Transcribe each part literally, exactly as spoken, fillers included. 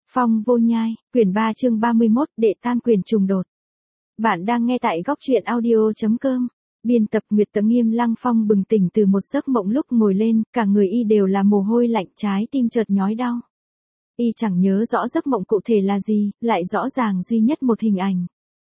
Phong vô nhai, quyển ba chương ba mươi mốt, đệ tam quyền trùng đột. Bạn đang nghe tại góc truyện audio.com. Biên tập Nguyệt Tầng. Nghiêm Lăng Phong bừng tỉnh từ một giấc mộng, lúc ngồi lên, cả người y đều là mồ hôi lạnh, trái tim chợt nhói đau. Y chẳng nhớ rõ giấc mộng cụ thể là gì, lại rõ ràng duy nhất một hình ảnh.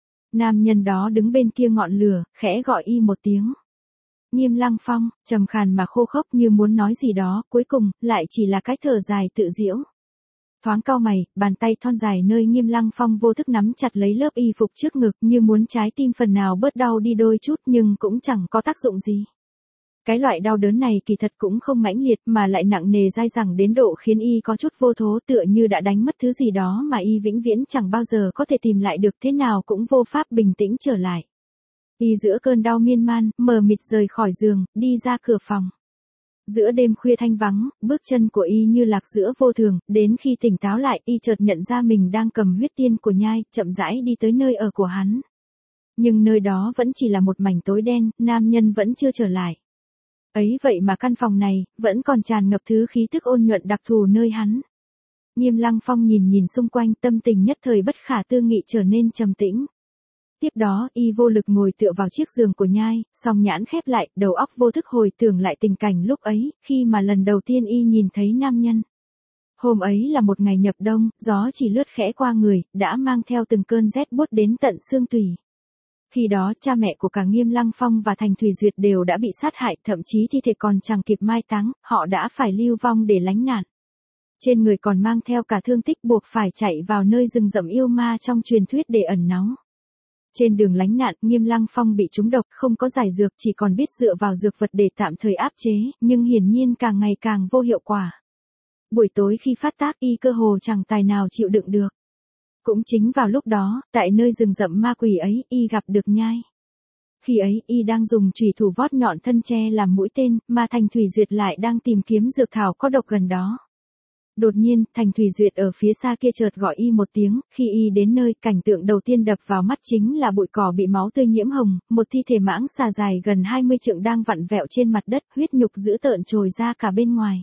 Nam nhân đó đứng bên kia ngọn lửa, khẽ gọi y một tiếng. Nghiêm Lăng Phong, trầm khàn mà khô khốc như muốn nói gì đó, cuối cùng, lại chỉ là cái thở dài tự giễu. Thoáng cau mày, bàn tay thon dài nơi Nghiêm Lăng Phong vô thức nắm chặt lấy lớp y phục trước ngực, như muốn trái tim phần nào bớt đau đi đôi chút, nhưng cũng chẳng có tác dụng gì. Cái loại đau đớn này kỳ thật cũng không mãnh liệt, mà lại nặng nề dai dẳng đến độ khiến y có chút vô thố, tựa như đã đánh mất thứ gì đó mà y vĩnh viễn chẳng bao giờ có thể tìm lại được, thế nào cũng vô pháp bình tĩnh trở lại. Y giữa cơn đau miên man, mờ mịt rời khỏi giường, đi ra cửa phòng. Giữa đêm khuya thanh vắng, bước chân của y như lạc giữa vô thường, đến khi tỉnh táo lại, y chợt nhận ra mình đang cầm huyết tiên của nhai, chậm rãi đi tới nơi ở của hắn. Nhưng nơi đó vẫn chỉ là một mảnh tối đen, nam nhân vẫn chưa trở lại. Ấy vậy mà căn phòng này, vẫn còn tràn ngập thứ khí thức ôn nhuận đặc thù nơi hắn. Nghiêm Lăng Phong nhìn nhìn xung quanh, tâm tình nhất thời bất khả tư nghị trở nên trầm tĩnh. Tiếp đó, y vô lực ngồi tựa vào chiếc giường của nhai, song nhãn khép lại, đầu óc vô thức hồi tưởng lại tình cảnh lúc ấy, khi mà lần đầu tiên y nhìn thấy nam nhân. Hôm ấy là một ngày nhập đông, gió chỉ lướt khẽ qua người, đã mang theo từng cơn rét buốt đến tận xương tủy. Khi đó, cha mẹ của cả Nghiêm Lăng Phong và Thành Thủy Duyệt đều đã bị sát hại, thậm chí thi thể còn chẳng kịp mai táng, họ đã phải lưu vong để lánh nạn. Trên người còn mang theo cả thương tích, buộc phải chạy vào nơi rừng rậm yêu ma trong truyền thuyết để ẩn náu. Trên đường lánh nạn, Nghiêm Lăng Phong bị trúng độc, không có giải dược, chỉ còn biết dựa vào dược vật để tạm thời áp chế, nhưng hiển nhiên càng ngày càng vô hiệu quả. Buổi tối khi phát tác, y cơ hồ chẳng tài nào chịu đựng được. Cũng chính vào lúc đó, tại nơi rừng rậm ma quỷ ấy, y gặp được nhai. Khi ấy, y đang dùng chùy thủ vót nhọn thân tre làm mũi tên, mà Thành Thủy Duyệt lại đang tìm kiếm dược thảo có độc gần đó. Đột nhiên, Thành Thủy Duyệt ở phía xa kia chợt gọi y một tiếng, khi y đến nơi, cảnh tượng đầu tiên đập vào mắt chính là bụi cỏ bị máu tươi nhiễm hồng, một thi thể mãng xà dài gần hai mươi trượng đang vặn vẹo trên mặt đất, huyết nhục dữ tợn trồi ra cả bên ngoài.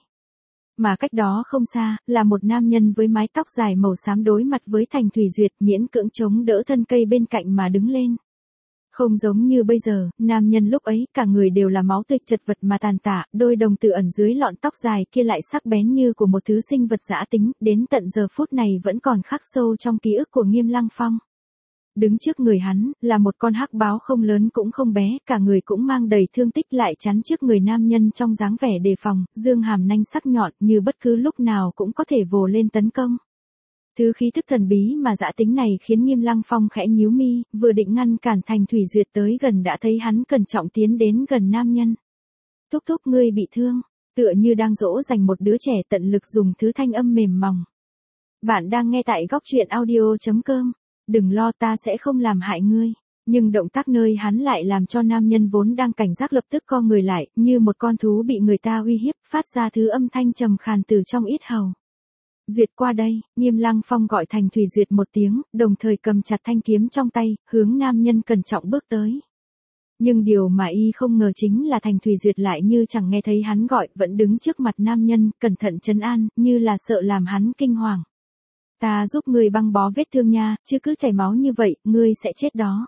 Mà cách đó không xa, là một nam nhân với mái tóc dài màu xám đối mặt với Thành Thủy Duyệt, miễn cưỡng chống đỡ thân cây bên cạnh mà đứng lên. Không giống như bây giờ, nam nhân lúc ấy, cả người đều là máu tươi chật vật mà tàn tạ, đôi đồng tử ẩn dưới lọn tóc dài kia lại sắc bén như của một thứ sinh vật dã tính, đến tận giờ phút này vẫn còn khắc sâu trong ký ức của Nghiêm Lăng Phong. Đứng trước người hắn, là một con hắc báo không lớn cũng không bé, cả người cũng mang đầy thương tích, lại chắn trước người nam nhân trong dáng vẻ đề phòng, dương hàm nanh sắc nhọn như bất cứ lúc nào cũng có thể vồ lên tấn công. Thứ khí thức thần bí mà dã tính này khiến Nghiêm Lăng Phong khẽ nhíu mi, vừa định ngăn cản Thành Thủy Duyệt tới gần đã thấy hắn cẩn trọng tiến đến gần nam nhân. Thúc thúc, ngươi bị thương, tựa như đang dỗ dành một đứa trẻ, tận lực dùng thứ thanh âm mềm mỏng. Bạn đang nghe tại góc truyện audio.com. Đừng lo, ta sẽ không làm hại ngươi. Nhưng động tác nơi hắn lại làm cho nam nhân vốn đang cảnh giác lập tức co người lại, như một con thú bị người ta uy hiếp, phát ra thứ âm thanh trầm khàn từ trong yết hầu. Duyệt, qua đây. Nghiêm Lăng Phong gọi Thành Thủy Duyệt một tiếng, đồng thời cầm chặt thanh kiếm trong tay, hướng nam nhân cẩn trọng bước tới. Nhưng điều mà y không ngờ chính là Thành Thủy Duyệt lại như chẳng nghe thấy hắn gọi, vẫn đứng trước mặt nam nhân, cẩn thận trấn an, như là sợ làm hắn kinh hoàng. Ta giúp ngươi băng bó vết thương nha, chứ cứ chảy máu như vậy, ngươi sẽ chết đó.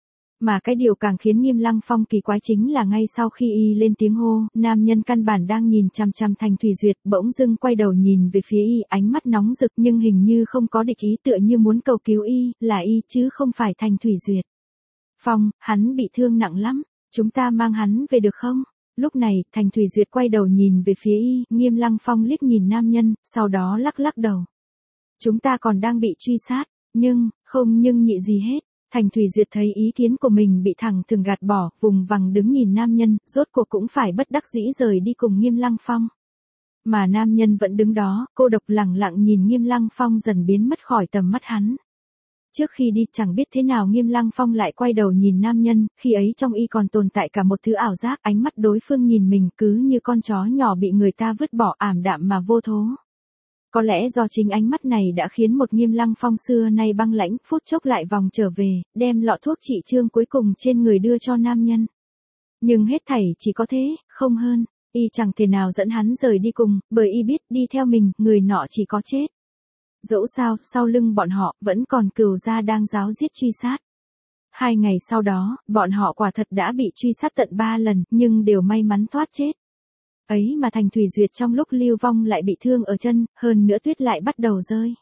Mà cái điều càng khiến Nghiêm Lăng Phong kỳ quái chính là ngay sau khi y lên tiếng hô, nam nhân căn bản đang nhìn chằm chằm Thành Thủy Duyệt, bỗng dưng quay đầu nhìn về phía y, ánh mắt nóng rực nhưng hình như không có địch ý, tựa như muốn cầu cứu y, là y chứ không phải Thành Thủy Duyệt. Phong, hắn bị thương nặng lắm, chúng ta mang hắn về được không? Lúc này, Thành Thủy Duyệt quay đầu nhìn về phía y, Nghiêm Lăng Phong liếc nhìn nam nhân, sau đó lắc lắc đầu. Chúng ta còn đang bị truy sát, nhưng, không nhưng nhị gì hết. Thành Thủy Duyệt thấy ý kiến của mình bị thẳng thừng gạt bỏ, vùng vằng đứng nhìn nam nhân, rốt cuộc cũng phải bất đắc dĩ rời đi cùng Nghiêm Lăng Phong. Mà nam nhân vẫn đứng đó, cô độc lẳng lặng nhìn Nghiêm Lăng Phong dần biến mất khỏi tầm mắt hắn. Trước khi đi, chẳng biết thế nào Nghiêm Lăng Phong lại quay đầu nhìn nam nhân, khi ấy trong y còn tồn tại cả một thứ ảo giác, ánh mắt đối phương nhìn mình cứ như con chó nhỏ bị người ta vứt bỏ, ảm đạm mà vô thố. Có lẽ do chính ánh mắt này đã khiến một Nghiêm Lăng Phong xưa nay băng lãnh, phút chốc lại vòng trở về, đem lọ thuốc trị chương cuối cùng trên người đưa cho nam nhân. Nhưng hết thảy chỉ có thế, không hơn, y chẳng thể nào dẫn hắn rời đi cùng, bởi y biết đi theo mình, người nọ chỉ có chết. Dẫu sao, sau lưng bọn họ, vẫn còn cừu gia đang ráo riết truy sát. Hai ngày sau đó, bọn họ quả thật đã bị truy sát tận ba lần, nhưng đều may mắn thoát chết. Ấy mà Thành Thủy Duyệt trong lúc lưu vong lại bị thương ở chân, hơn nữa tuyết lại bắt đầu rơi.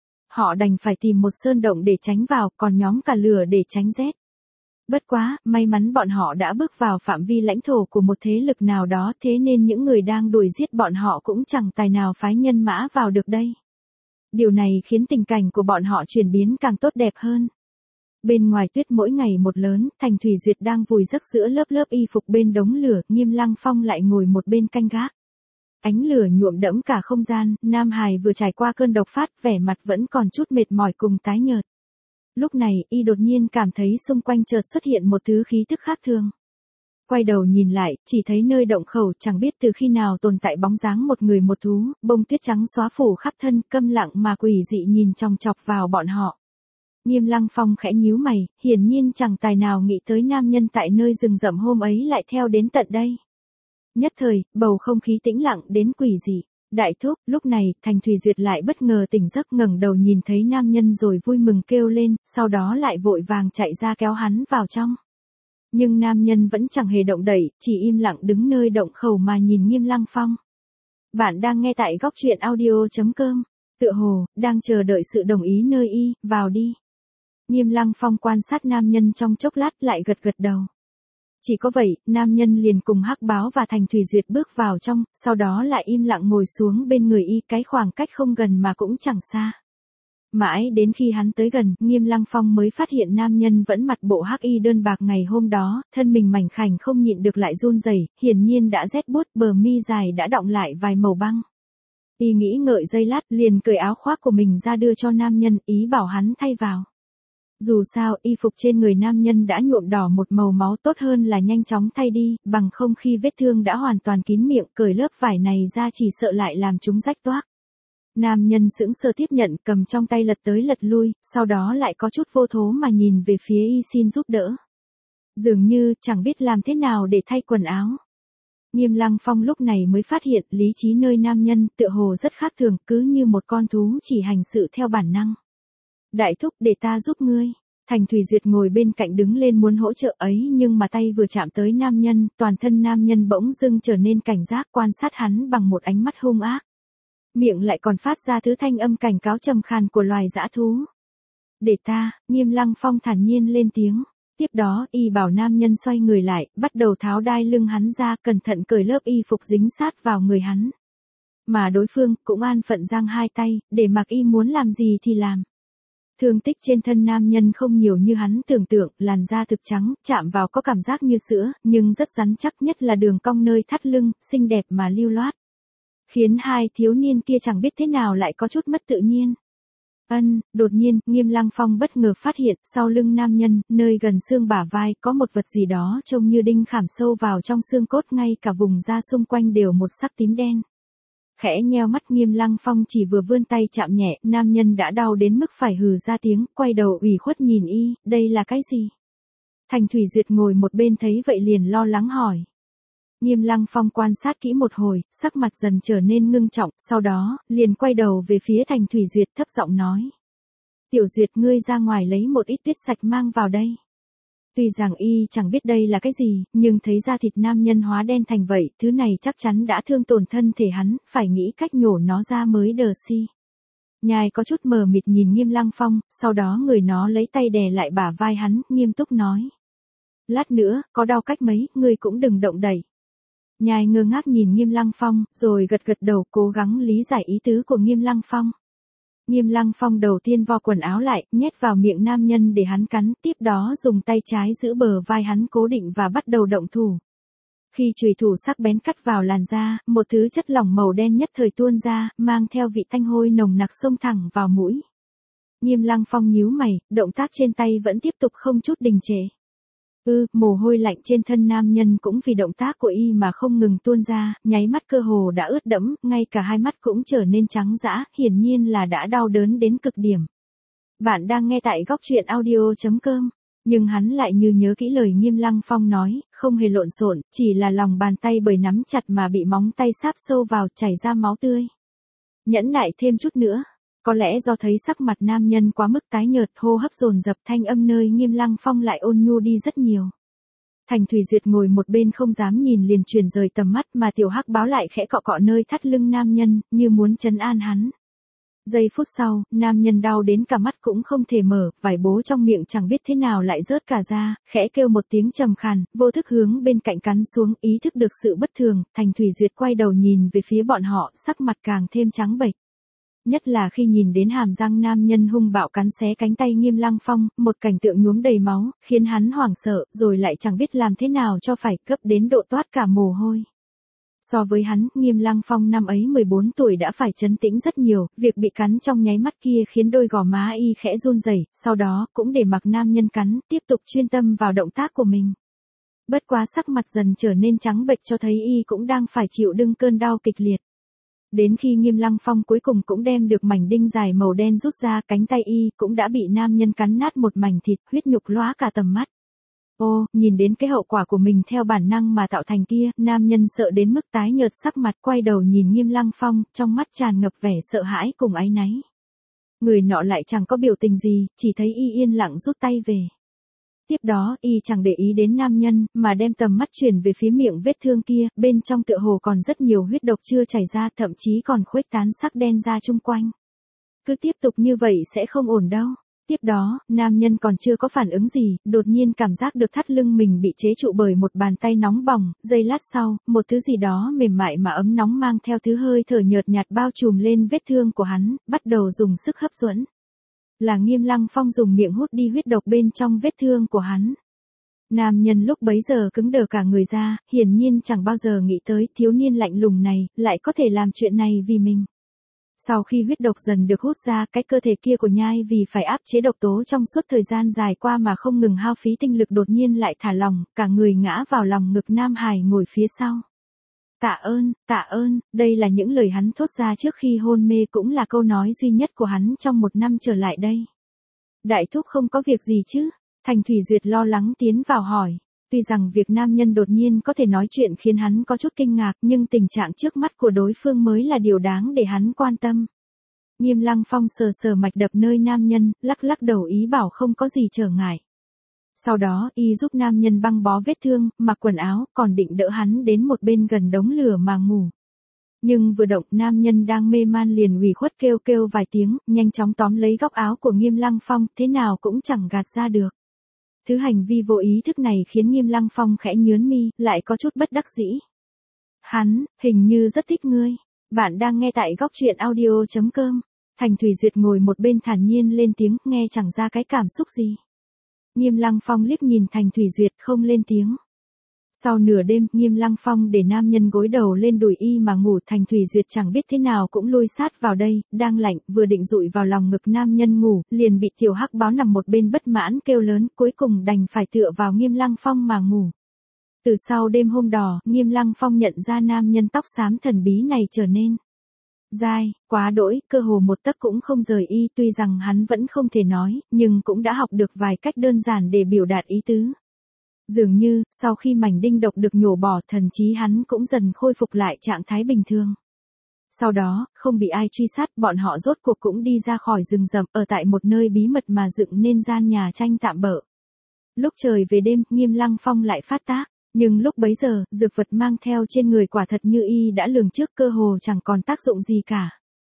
Họ đành phải tìm một sơn động để tránh vào, còn nhóm cả lửa để tránh rét. Bất quá, may mắn bọn họ đã bước vào phạm vi lãnh thổ của một thế lực nào đó, thế nên những người đang đuổi giết bọn họ cũng chẳng tài nào phái nhân mã vào được đây. Điều này khiến tình cảnh của bọn họ chuyển biến càng tốt đẹp hơn. Bên ngoài tuyết mỗi ngày một lớn, Thành Thủy Duyệt đang vùi giấc giữa lớp lớp y phục bên đống lửa, Nghiêm Lăng Phong lại ngồi một bên canh gác. Ánh lửa nhuộm đẫm cả không gian, Nam Hải vừa trải qua cơn độc phát, vẻ mặt vẫn còn chút mệt mỏi cùng tái nhợt. Lúc này, y đột nhiên cảm thấy xung quanh chợt xuất hiện một thứ khí tức khác thường. Quay đầu nhìn lại, chỉ thấy nơi động khẩu chẳng biết từ khi nào tồn tại bóng dáng một người một thú, bông tuyết trắng xóa phủ khắp thân, câm lặng mà quỷ dị nhìn chòng chọc vào bọn họ. Nghiêm Lăng Phong khẽ nhíu mày, hiển nhiên chẳng tài nào nghĩ tới nam nhân tại nơi rừng rậm hôm ấy lại theo đến tận đây. Nhất thời, bầu không khí tĩnh lặng đến quỷ dị. Đại thúc, lúc này, Thành Thủy Duyệt lại bất ngờ tỉnh giấc, ngẩng đầu nhìn thấy nam nhân rồi vui mừng kêu lên, sau đó lại vội vàng chạy ra kéo hắn vào trong. Nhưng nam nhân vẫn chẳng hề động đậy, chỉ im lặng đứng nơi động khẩu mà nhìn Nghiêm Lăng Phong. Bạn đang nghe tại góc truyện audio chấm com, tựa hồ, đang chờ đợi sự đồng ý nơi y, vào đi. Nghiêm Lăng Phong quan sát nam nhân trong chốc lát lại gật gật đầu. Chỉ có vậy, nam nhân liền cùng Hắc Báo và Thành Thủy Duyệt bước vào trong, sau đó lại im lặng ngồi xuống bên người y, cái khoảng cách không gần mà cũng chẳng xa. Mãi đến khi hắn tới gần, Nghiêm Lăng Phong mới phát hiện nam nhân vẫn mặc bộ hắc y đơn bạc ngày hôm đó, thân mình mảnh khảnh không nhịn được lại run rẩy, hiển nhiên đã rét buốt, bờ mi dài đã đọng lại vài màu băng. Y nghĩ ngợi giây lát, liền cởi áo khoác của mình ra đưa cho nam nhân, ý bảo hắn thay vào. Dù sao, y phục trên người nam nhân đã nhuộm đỏ một màu máu, tốt hơn là nhanh chóng thay đi, bằng không khi vết thương đã hoàn toàn kín miệng, cởi lớp vải này ra chỉ sợ lại làm chúng rách toác. Nam nhân sững sờ tiếp nhận, cầm trong tay lật tới lật lui, sau đó lại có chút vô thố mà nhìn về phía y xin giúp đỡ. Dường như, chẳng biết làm thế nào để thay quần áo. Nghiêm Lăng Phong lúc này mới phát hiện lý trí nơi nam nhân tựa hồ rất khác thường, cứ như một con thú chỉ hành sự theo bản năng. Đại thúc, để ta giúp ngươi. Thành Thủy Duyệt ngồi bên cạnh đứng lên muốn hỗ trợ ấy, nhưng mà tay vừa chạm tới nam nhân, toàn thân nam nhân bỗng dưng trở nên cảnh giác, quan sát hắn bằng một ánh mắt hung ác. Miệng lại còn phát ra thứ thanh âm cảnh cáo trầm khàn của loài dã thú. Để ta, Nghiêm Lăng Phong thản nhiên lên tiếng. Tiếp đó, y bảo nam nhân xoay người lại, bắt đầu tháo đai lưng hắn ra, cẩn thận cởi lớp y phục dính sát vào người hắn. Mà đối phương cũng an phận giang hai tay, để mặc y muốn làm gì thì làm. Thương tích trên thân nam nhân không nhiều như hắn tưởng tượng, làn da thực trắng, chạm vào có cảm giác như sữa, nhưng rất rắn chắc, nhất là đường cong nơi thắt lưng, xinh đẹp mà lưu loát. Khiến hai thiếu niên kia chẳng biết thế nào lại có chút mất tự nhiên. Ân, đột nhiên, Nghiêm Lăng Phong bất ngờ phát hiện, sau lưng nam nhân, nơi gần xương bả vai, có một vật gì đó trông như đinh khảm sâu vào trong xương cốt, ngay cả vùng da xung quanh đều một sắc tím đen. Khẽ nheo mắt, Nghiêm Lăng Phong chỉ vừa vươn tay chạm nhẹ, nam nhân đã đau đến mức phải hừ ra tiếng, quay đầu ủy khuất nhìn y, đây là cái gì? Thành Thủy Duyệt ngồi một bên thấy vậy liền lo lắng hỏi. Nghiêm Lăng Phong quan sát kỹ một hồi, sắc mặt dần trở nên ngưng trọng, sau đó, liền quay đầu về phía Thành Thủy Duyệt thấp giọng nói. Tiểu Duyệt, ngươi ra ngoài lấy một ít tuyết sạch mang vào đây. Tuy rằng y chẳng biết đây là cái gì, nhưng thấy da thịt nam nhân hóa đen thành vậy, thứ này chắc chắn đã thương tổn thân thể hắn, phải nghĩ cách nhổ nó ra mới đờ si. Nhai có chút mờ mịt nhìn Nghiêm Lăng Phong, sau đó người nó lấy tay đè lại bả vai hắn, nghiêm túc nói. Lát nữa, có đau cách mấy, ngươi cũng đừng động đậy. Nhai ngơ ngác nhìn Nghiêm Lăng Phong, rồi gật gật đầu cố gắng lý giải ý tứ của Nghiêm Lăng Phong. Nghiêm Lăng Phong đầu tiên vo quần áo lại, nhét vào miệng nam nhân để hắn cắn, tiếp đó dùng tay trái giữ bờ vai hắn cố định và bắt đầu động thủ. Khi chùy thủ sắc bén cắt vào làn da, một thứ chất lỏng màu đen nhất thời tuôn ra, mang theo vị tanh hôi nồng nặc xông thẳng vào mũi. Nghiêm Lăng Phong nhíu mày, động tác trên tay vẫn tiếp tục không chút đình trệ. Ư, mồ hôi lạnh trên thân nam nhân cũng vì động tác của y mà không ngừng tuôn ra, nháy mắt cơ hồ đã ướt đẫm, ngay cả hai mắt cũng trở nên trắng dã, hiển nhiên là đã đau đớn đến cực điểm. Bạn đang nghe tại góc truyện audio chấm com, nhưng hắn lại như nhớ kỹ lời Nghiêm Lăng Phong nói, không hề lộn xộn, chỉ là lòng bàn tay bởi nắm chặt mà bị móng tay sáp sâu vào, chảy ra máu tươi. Nhẫn nại thêm chút nữa. Có lẽ do thấy sắc mặt nam nhân quá mức tái nhợt, hô hấp dồn dập, thanh âm nơi Nghiêm Lăng Phong lại ôn nhu đi rất nhiều. Thành Thủy Duyệt ngồi một bên không dám nhìn liền chuyển rời tầm mắt, mà tiểu hắc báo lại khẽ cọ cọ nơi thắt lưng nam nhân, như muốn trấn an hắn. Giây phút sau, nam nhân đau đến cả mắt cũng không thể mở, vải bố trong miệng chẳng biết thế nào lại rớt cả ra, khẽ kêu một tiếng trầm khàn, vô thức hướng bên cạnh cắn xuống, ý thức được sự bất thường, Thành Thủy Duyệt quay đầu nhìn về phía bọn họ, sắc mặt càng thêm trắng bệch. Nhất là khi nhìn đến hàm răng nam nhân hung bạo cắn xé cánh tay Nghiêm Lăng Phong, một cảnh tượng nhuốm đầy máu, khiến hắn hoảng sợ, rồi lại chẳng biết làm thế nào cho phải, cấp đến độ toát cả mồ hôi. So với hắn, Nghiêm Lăng Phong năm ấy mười bốn tuổi đã phải trấn tĩnh rất nhiều, việc bị cắn trong nháy mắt kia khiến đôi gò má y khẽ run rẩy, sau đó cũng để mặc nam nhân cắn, tiếp tục chuyên tâm vào động tác của mình. Bất quá sắc mặt dần trở nên trắng bệch cho thấy y cũng đang phải chịu đựng cơn đau kịch liệt. Đến khi Nghiêm Lăng Phong cuối cùng cũng đem được mảnh đinh dài màu đen rút ra, cánh tay y cũng đã bị nam nhân cắn nát một mảnh thịt, huyết nhục lóa cả tầm mắt. Ô, nhìn đến cái hậu quả của mình theo bản năng mà tạo thành kia, nam nhân sợ đến mức tái nhợt sắc mặt, quay đầu nhìn Nghiêm Lăng Phong, trong mắt tràn ngập vẻ sợ hãi cùng áy náy. Người nọ lại chẳng có biểu tình gì, chỉ thấy y yên lặng rút tay về. Tiếp đó, y chẳng để ý đến nam nhân, mà đem tầm mắt chuyển về phía miệng vết thương kia, bên trong tựa hồ còn rất nhiều huyết độc chưa chảy ra, thậm chí còn khuếch tán sắc đen ra chung quanh. Cứ tiếp tục như vậy sẽ không ổn đâu. Tiếp đó, nam nhân còn chưa có phản ứng gì, đột nhiên cảm giác được thắt lưng mình bị chế trụ bởi một bàn tay nóng bỏng, giây lát sau, một thứ gì đó mềm mại mà ấm nóng mang theo thứ hơi thở nhợt nhạt bao trùm lên vết thương của hắn, bắt đầu dùng sức hấp dẫn. Là Nghiêm Lăng Phong dùng miệng hút đi huyết độc bên trong vết thương của hắn. Nam nhân lúc bấy giờ cứng đờ cả người ra, hiển nhiên chẳng bao giờ nghĩ tới thiếu niên lạnh lùng này, lại có thể làm chuyện này vì mình. Sau khi huyết độc dần được hút ra, cái cơ thể kia của nhai vì phải áp chế độc tố trong suốt thời gian dài qua mà không ngừng hao phí tinh lực đột nhiên lại thả lỏng, cả người ngã vào lòng ngực Nam Hải ngồi phía sau. Tạ ơn, tạ ơn, đây là những lời hắn thốt ra trước khi hôn mê, cũng là câu nói duy nhất của hắn trong một năm trở lại đây. Đại thúc không có việc gì chứ? Thành Thủy Duyệt lo lắng tiến vào hỏi. Tuy rằng việc nam nhân đột nhiên có thể nói chuyện khiến hắn có chút kinh ngạc, nhưng tình trạng trước mắt của đối phương mới là điều đáng để hắn quan tâm. Nghiêm Lăng Phong sờ sờ mạch đập nơi nam nhân, lắc lắc đầu ý bảo không có gì trở ngại. Sau đó, y giúp nam nhân băng bó vết thương, mặc quần áo, còn định đỡ hắn đến một bên gần đống lửa mà ngủ. Nhưng vừa động, nam nhân đang mê man liền ủy khuất kêu kêu vài tiếng, nhanh chóng tóm lấy góc áo của Nghiêm Lăng Phong, thế nào cũng chẳng gạt ra được. Thứ hành vi vô ý thức này khiến Nghiêm Lăng Phong khẽ nhướng mi, lại có chút bất đắc dĩ. Hắn, hình như rất thích ngươi. Bạn đang nghe tại góc truyện audio chấm com. Thành Thủy Duyệt ngồi một bên thản nhiên lên tiếng, nghe chẳng ra cái cảm xúc gì. Nghiêm Lăng Phong liếc nhìn Thành Thủy Duyệt không lên tiếng. Sau nửa đêm, Nghiêm Lăng Phong để nam nhân gối đầu lên đùi y mà ngủ, Thành Thủy Duyệt chẳng biết thế nào cũng lui sát vào đây, đang lạnh, vừa định dụi vào lòng ngực nam nhân ngủ, liền bị tiểu hắc báo nằm một bên bất mãn kêu lớn, cuối cùng đành phải tựa vào Nghiêm Lăng Phong mà ngủ. Từ sau đêm hôm đỏ, Nghiêm Lăng Phong nhận ra nam nhân tóc xám thần bí này trở nên dai, quá đỗi, cơ hồ một tấc cũng không rời y, tuy rằng hắn vẫn không thể nói, nhưng cũng đã học được vài cách đơn giản để biểu đạt ý tứ. Dường như, sau khi mảnh đinh độc được nhổ bỏ, thần trí hắn cũng dần khôi phục lại trạng thái bình thường. Sau đó, không bị ai truy sát, bọn họ rốt cuộc cũng đi ra khỏi rừng rậm, ở tại một nơi bí mật mà dựng nên gian nhà tranh tạm bợ. Lúc trời về đêm, Nghiêm Lăng Phong lại phát tác, nhưng lúc bấy giờ, dược vật mang theo trên người quả thật như y đã lường trước, cơ hồ chẳng còn tác dụng gì cả.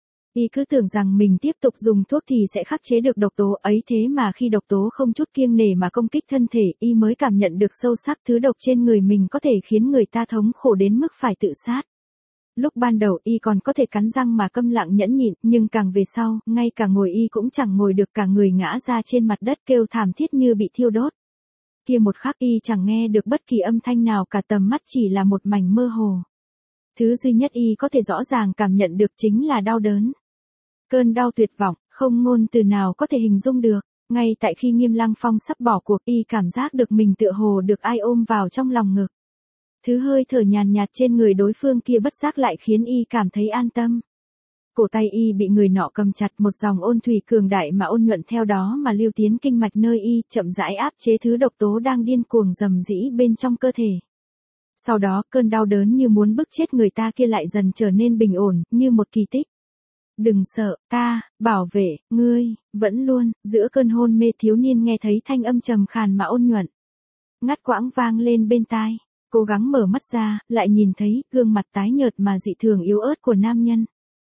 Y cứ tưởng rằng mình tiếp tục dùng thuốc thì sẽ khắc chế được độc tố ấy, thế mà khi độc tố không chút kiêng nể mà công kích thân thể, y mới cảm nhận được sâu sắc thứ độc trên người mình có thể khiến người ta thống khổ đến mức phải tự sát. Lúc ban đầu y còn có thể cắn răng mà câm lặng nhẫn nhịn, nhưng càng về sau, ngay cả ngồi y cũng chẳng ngồi được, cả người ngã ra trên mặt đất kêu thảm thiết như bị thiêu đốt. Kia một khắc y chẳng nghe được bất kỳ âm thanh nào cả, tầm mắt chỉ là một mảnh mơ hồ. Thứ duy nhất y có thể rõ ràng cảm nhận được chính là đau đớn. Cơn đau tuyệt vọng, không ngôn từ nào có thể hình dung được. Ngay tại khi Nghiêm Lăng Phong sắp bỏ cuộc, y cảm giác được mình tựa hồ được ai ôm vào trong lòng ngực. Thứ hơi thở nhàn nhạt trên người đối phương kia bất giác lại khiến y cảm thấy an tâm. Cổ tay y bị người nọ cầm chặt, một dòng ôn thủy cường đại mà ôn nhuận theo đó mà lưu tiến kinh mạch nơi y, chậm rãi áp chế thứ độc tố đang điên cuồng rầm rĩ bên trong cơ thể. Sau đó, cơn đau đớn như muốn bức chết người ta kia lại dần trở nên bình ổn, như một kỳ tích. Đừng sợ, ta, bảo vệ, ngươi, vẫn luôn, giữa cơn hôn mê thiếu niên nghe thấy thanh âm trầm khàn mà ôn nhuận. Ngắt quãng vang lên bên tai, cố gắng mở mắt ra, lại nhìn thấy gương mặt tái nhợt mà dị thường yếu ớt của nam nhân.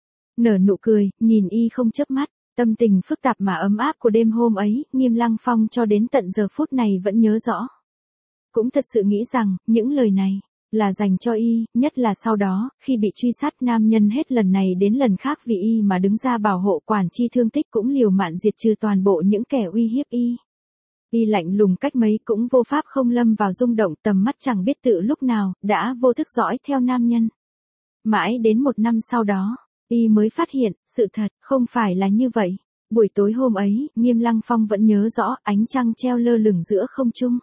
Nở nụ cười, nhìn y không chớp mắt, tâm tình phức tạp mà ấm áp của đêm hôm ấy, Nghiêm Lăng Phong cho đến tận giờ phút này vẫn nhớ rõ. Cũng thật sự nghĩ rằng, những lời này, là dành cho y, nhất là sau đó, khi bị truy sát nam nhân hết lần này đến lần khác vì y mà đứng ra bảo hộ quản chi thương tích cũng liều mạng diệt trừ toàn bộ những kẻ uy hiếp y. Y lạnh lùng cách mấy cũng vô pháp không lâm vào rung động tầm mắt chẳng biết tự lúc nào, đã vô thức dõi theo nam nhân. Mãi đến một năm sau đó, y mới phát hiện, sự thật, không phải là như vậy. Buổi tối hôm ấy, Nghiêm Lăng Phong vẫn nhớ rõ ánh trăng treo lơ lửng giữa không trung.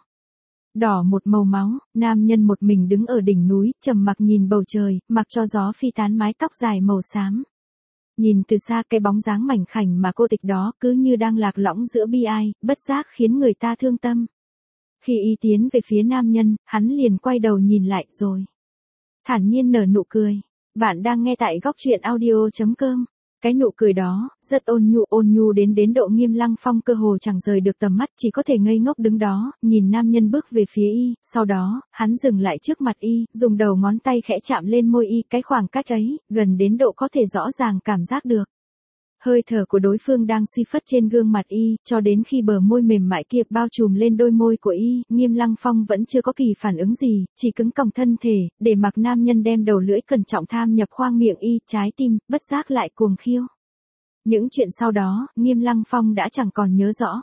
Đỏ một màu máu, nam nhân một mình đứng ở đỉnh núi, trầm mặc nhìn bầu trời, mặc cho gió phi tán mái tóc dài màu xám. Nhìn từ xa cái bóng dáng mảnh khảnh mà cô tịch đó cứ như đang lạc lõng giữa bi ai, bất giác khiến người ta thương tâm. Khi y tiến về phía nam nhân, hắn liền quay đầu nhìn lại rồi thản nhiên nở nụ cười. Bạn đang nghe tại góc truyện audio chấm com. Cái nụ cười đó, rất ôn nhu ôn nhu đến đến độ Nghiêm Lăng Phong cơ hồ chẳng rời được tầm mắt, chỉ có thể ngây ngốc đứng đó, nhìn nam nhân bước về phía y, sau đó, hắn dừng lại trước mặt y, dùng đầu ngón tay khẽ chạm lên môi y, cái khoảng cách ấy, gần đến độ có thể rõ ràng cảm giác được. Hơi thở của đối phương đang suy phất trên gương mặt y, cho đến khi bờ môi mềm mại kia bao trùm lên đôi môi của y, Nghiêm Lăng Phong vẫn chưa có kỳ phản ứng gì, chỉ cứng còng thân thể, để mặc nam nhân đem đầu lưỡi cẩn trọng tham nhập khoang miệng y, trái tim, bất giác lại cuồng khiêu. Những chuyện sau đó, Nghiêm Lăng Phong đã chẳng còn nhớ rõ.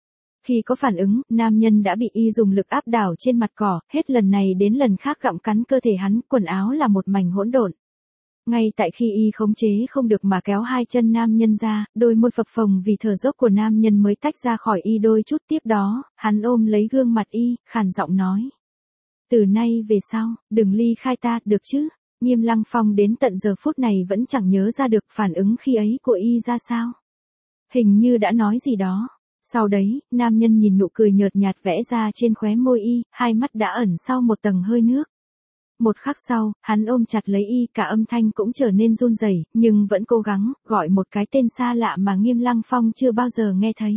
Khi có phản ứng, nam nhân đã bị y dùng lực áp đảo trên mặt cỏ, hết lần này đến lần khác gặm cắn cơ thể hắn, quần áo là một mảnh hỗn độn. Ngay tại khi y khống chế không được mà kéo hai chân nam nhân ra, đôi môi phập phồng vì thở dốc của nam nhân mới tách ra khỏi y đôi chút, tiếp đó, hắn ôm lấy gương mặt y, khàn giọng nói. Từ nay về sau, đừng ly khai ta, được chứ? Nghiêm Lăng Phong đến tận giờ phút này vẫn chẳng nhớ ra được phản ứng khi ấy của y ra sao. Hình như đã nói gì đó. Sau đấy, nam nhân nhìn nụ cười nhợt nhạt vẽ ra trên khóe môi y, hai mắt đã ẩn sau một tầng hơi nước. Một khắc sau, hắn ôm chặt lấy y, cả âm thanh cũng trở nên run rẩy, nhưng vẫn cố gắng, gọi một cái tên xa lạ mà Nghiêm Lăng Phong chưa bao giờ nghe thấy.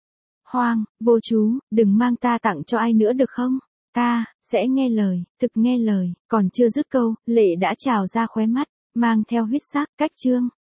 Hoang, vô chú, đừng mang ta tặng cho ai nữa được không? Ta, sẽ nghe lời, thực nghe lời, còn chưa dứt câu, lệ đã trào ra khóe mắt, mang theo huyết sắc, cách chương.